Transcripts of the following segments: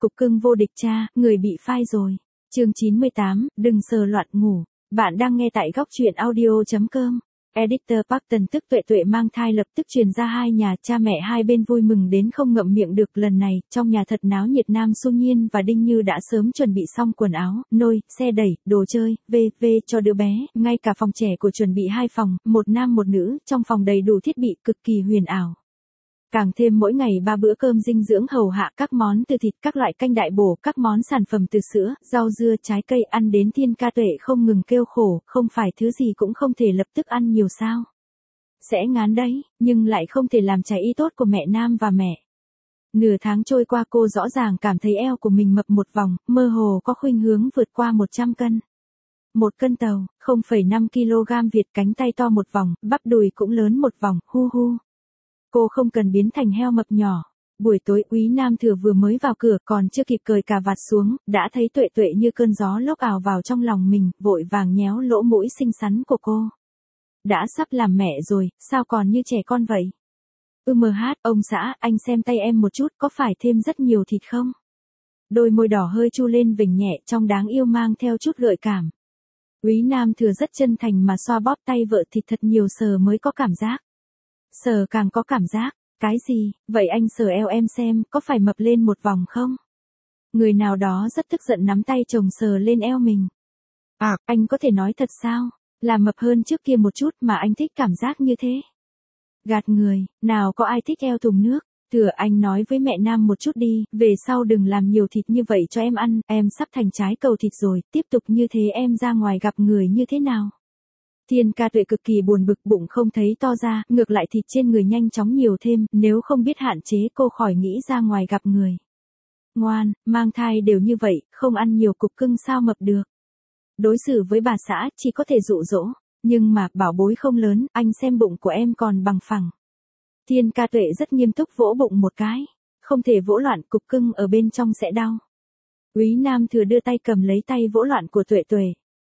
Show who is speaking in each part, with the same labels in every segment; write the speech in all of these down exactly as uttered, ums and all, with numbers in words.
Speaker 1: Cục cưng vô địch cha, người bị phai rồi. Chương chín mươi tám, đừng sờ loạn ngủ. Bạn đang nghe tại góc truyện audio chấm com. Editor Parton tức Tuệ Tuệ mang thai lập tức truyền ra hai nhà, cha mẹ hai bên vui mừng đến không ngậm miệng được. Lần này, trong nhà thật náo nhiệt. Nam Xu Nhiên và Đinh Như đã sớm chuẩn bị xong quần áo, nôi, xe đẩy, đồ chơi, vân vân cho đứa bé, ngay cả phòng trẻ của chuẩn bị hai phòng, một nam một nữ, trong phòng đầy đủ thiết bị cực kỳ huyền ảo. Càng thêm mỗi ngày ba bữa cơm dinh dưỡng hầu hạ, các món từ thịt, các loại canh đại bổ, các món sản phẩm từ sữa, rau dưa, trái cây, ăn đến Thiên Ca Tuệ không ngừng kêu khổ, không phải thứ gì cũng không thể lập tức ăn nhiều sao. Sẽ ngán đấy, nhưng lại không thể làm trái ý tốt của mẹ Nam và mẹ. Nửa tháng trôi qua cô rõ ràng cảm thấy eo của mình mập một vòng, mơ hồ có khuynh hướng vượt qua một trăm cân. Một cân tàu, không phẩy năm ki lô gam Việt, cánh tay to một vòng, bắp đùi cũng lớn một vòng, hu hu. Cô không cần biến thành heo mập nhỏ. Buổi tối Úy Nam Thừa vừa mới vào cửa, còn chưa kịp cởi cà vạt xuống, đã thấy Tuệ Tuệ như cơn gió lốc ào vào trong lòng mình, vội vàng nhéo lỗ mũi xinh xắn của cô. Đã sắp làm mẹ rồi, sao còn như trẻ con vậy? Ừ mờ hát, ông xã, anh xem tay em một chút, có phải thêm rất nhiều thịt không? Đôi môi đỏ hơi chu lên vểnh nhẹ, trong đáng yêu mang theo chút gợi cảm. Úy Nam Thừa rất chân thành mà xoa bóp tay vợ, thịt thật nhiều sờ mới có cảm giác. Sờ càng có cảm giác. Cái gì, vậy anh sờ eo em xem, có phải mập lên một vòng không? Người nào đó rất tức giận nắm tay chồng sờ lên eo mình. À, anh có thể nói thật sao? Là mập hơn trước kia một chút mà anh thích cảm giác như thế. Gạt người, nào có ai thích eo thùng nước. Thừa anh nói với mẹ Nam một chút đi, về sau đừng làm nhiều thịt như vậy cho em ăn, em sắp thành trái cầu thịt rồi, tiếp tục như thế em ra ngoài gặp người như thế nào? Thiên Ca Tuệ cực kỳ buồn bực, bụng không thấy to ra, ngược lại thịt trên người nhanh chóng nhiều thêm, nếu không biết hạn chế cô khỏi nghĩ ra ngoài gặp người. Ngoan, mang thai đều như vậy, không ăn nhiều cục cưng sao mập được. Đối xử với bà xã chỉ có thể dụ dỗ, nhưng mà bảo bối không lớn, anh xem bụng của em còn bằng phẳng. Thiên Ca Tuệ rất nghiêm túc vỗ bụng một cái, không thể vỗ loạn, cục cưng ở bên trong sẽ đau. Úy Nam Thừa đưa tay cầm lấy tay vỗ loạn của Tuệ Tuệ.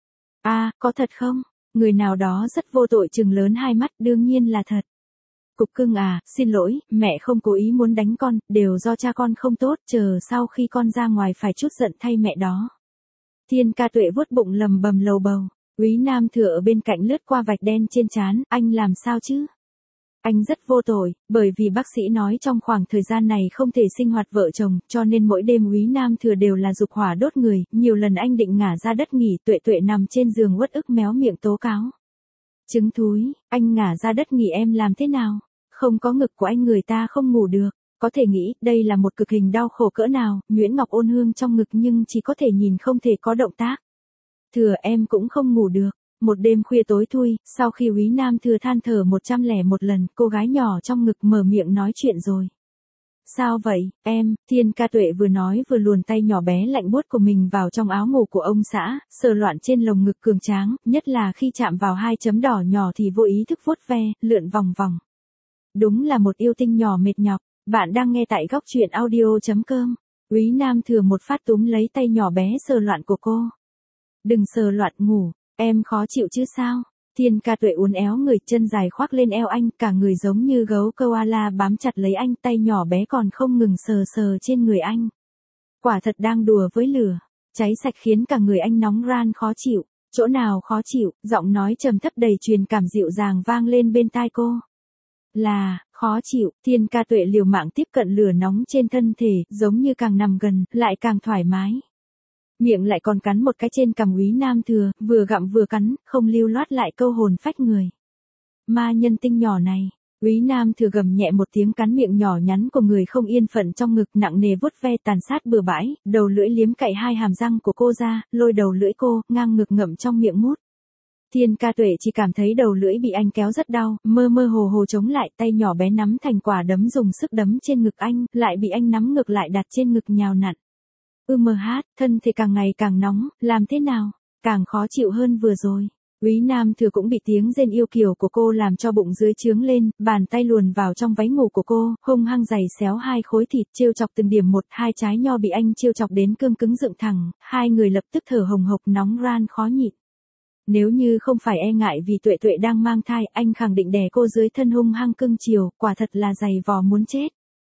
Speaker 1: À, có thật không? Người nào đó rất vô tội trừng lớn hai mắt, đương nhiên là thật. Cục cưng à, xin lỗi, mẹ không cố ý muốn đánh con, đều do cha con không tốt, chờ sau khi con ra ngoài phải chút giận thay mẹ đó. Thiên Ca Tuệ vuốt bụng lầm bầm lầu bầu. Úy Nam Thừa ở bên cạnh lướt qua vạch đen trên trán, anh làm sao chứ? Anh rất vô tội, bởi vì bác sĩ nói trong khoảng thời gian này không thể sinh hoạt vợ chồng, cho nên mỗi đêm Úy Nam Thừa đều là dục hỏa đốt người, nhiều lần anh định ngả ra đất nghỉ, Tuệ Tuệ nằm trên giường uất ức méo miệng tố cáo. Trứng thúi, anh ngả ra đất nghỉ em làm thế nào? Không có ngực của anh người ta không ngủ được, có thể nghĩ đây là một cực hình đau khổ cỡ nào, nhuyễn ngọc ôn hương trong ngực nhưng chỉ có thể nhìn không thể có động tác. Thừa em cũng không ngủ được. Một đêm khuya tối thui, sau khi Úy Nam Thừa than thở một trăm lẻ một lần, cô gái nhỏ trong ngực mở miệng nói chuyện rồi. Sao vậy, em? Thiên Ca Tuệ vừa nói vừa luồn tay nhỏ bé lạnh buốt của mình vào trong áo ngủ của ông xã, sờ loạn trên lồng ngực cường tráng, nhất là khi chạm vào hai chấm đỏ nhỏ thì vô ý thức vuốt ve, lượn vòng vòng. Đúng là một yêu tinh nhỏ mệt nhọc. Bạn đang nghe tại góc truyện audio chấm com. Úy Nam Thừa một phát túm lấy tay nhỏ bé sờ loạn của cô. Đừng sờ loạn ngủ. Em khó chịu chứ sao? Thiên Ca Tuệ uốn éo người, chân dài khoác lên eo anh, cả người giống như gấu koala bám chặt lấy anh, tay nhỏ bé còn không ngừng sờ sờ trên người anh. Quả thật đang đùa với lửa, cháy sạch khiến cả người anh nóng ran khó chịu. Chỗ nào khó chịu? Giọng nói trầm thấp đầy truyền cảm dịu dàng vang lên bên tai cô. Là, khó chịu. Thiên Ca Tuệ liều mạng tiếp cận lửa nóng trên thân thể, giống như càng nằm gần, lại càng thoải mái. Miệng lại còn cắn một cái trên cằm Úy Nam Thừa, vừa gặm vừa cắn, không lưu loát lại câu hồn phách người. Ma nhân tinh nhỏ này. Úy Nam Thừa gầm nhẹ một tiếng, cắn miệng nhỏ nhắn của người không yên phận trong ngực, nặng nề vuốt ve tàn sát bừa bãi, đầu lưỡi liếm cạy hai hàm răng của cô ra, lôi đầu lưỡi cô, ngang ngực ngậm trong miệng mút. Thiên Ca Tuệ chỉ cảm thấy đầu lưỡi bị anh kéo rất đau, mơ mơ hồ hồ chống lại, tay nhỏ bé nắm thành quả đấm dùng sức đấm trên ngực anh, lại bị anh nắm ngược lại đặt trên ngực nhào nặn. Ừ mờ hát, thân thể càng ngày càng nóng, làm thế nào? Càng khó chịu hơn vừa rồi. Úy Nam Thừa cũng bị tiếng rên yêu kiều của cô làm cho bụng dưới trướng lên, bàn tay luồn vào trong váy ngủ của cô, hung hăng giày xéo hai khối thịt, trêu chọc từng điểm một, hai trái nho bị anh trêu chọc đến cương cứng dựng thẳng, hai người lập tức thở hồng hộc nóng ran khó nhịn. Nếu như không phải e ngại vì Tuệ Tuệ đang mang thai, anh khẳng định đè cô dưới thân hung hăng cưng chiều, quả thật là giày vò muốn chết.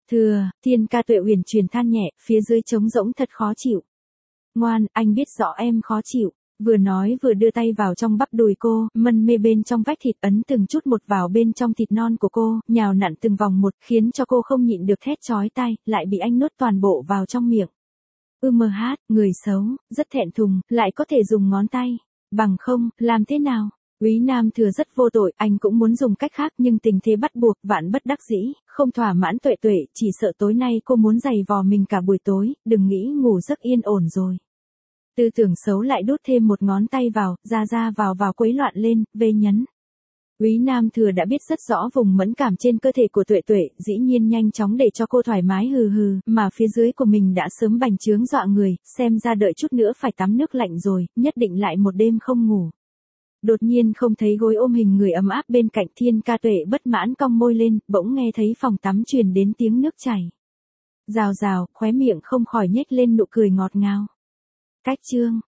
Speaker 1: Thừa, Thiên Ca Tuệ uyển chuyển than nhẹ, phía dưới trống rỗng thật khó chịu. Ngoan, anh biết rõ em khó chịu. Vừa nói vừa đưa tay vào trong bắp đùi cô, mân mê bên trong vách thịt ấn từng chút một vào bên trong thịt non của cô, nhào nặn từng vòng một, khiến cho cô không nhịn được thét chói tai, lại bị anh nuốt toàn bộ vào trong miệng. Ư mờ hát, người xấu, rất thẹn thùng, lại có thể dùng ngón tay. Bằng không, làm thế nào? Úy Nam Thừa rất vô tội, anh cũng muốn dùng cách khác nhưng tình thế bắt buộc, vạn bất đắc dĩ, không thỏa mãn Tuệ Tuệ, chỉ sợ tối nay cô muốn giày vò mình cả buổi tối, đừng nghĩ ngủ giấc yên ổn rồi. Tư tưởng xấu lại đút thêm một ngón tay vào, ra ra vào vào quấy loạn lên, vê nhấn. Úy Nam Thừa đã biết rất rõ vùng mẫn cảm trên cơ thể của Tuệ Tuệ, dĩ nhiên nhanh chóng để cho cô thoải mái hừ hừ, mà phía dưới của mình đã sớm bành trướng dọa người, xem ra đợi chút nữa phải tắm nước lạnh rồi, nhất định lại một đêm không ngủ. Đột nhiên không thấy gối ôm hình người ấm áp bên cạnh, Thiên Ca Tuệ bất mãn cong môi lên, bỗng nghe thấy phòng tắm truyền đến tiếng nước chảy. Rào rào, khóe miệng không khỏi nhếch lên nụ cười ngọt ngào. Cách chương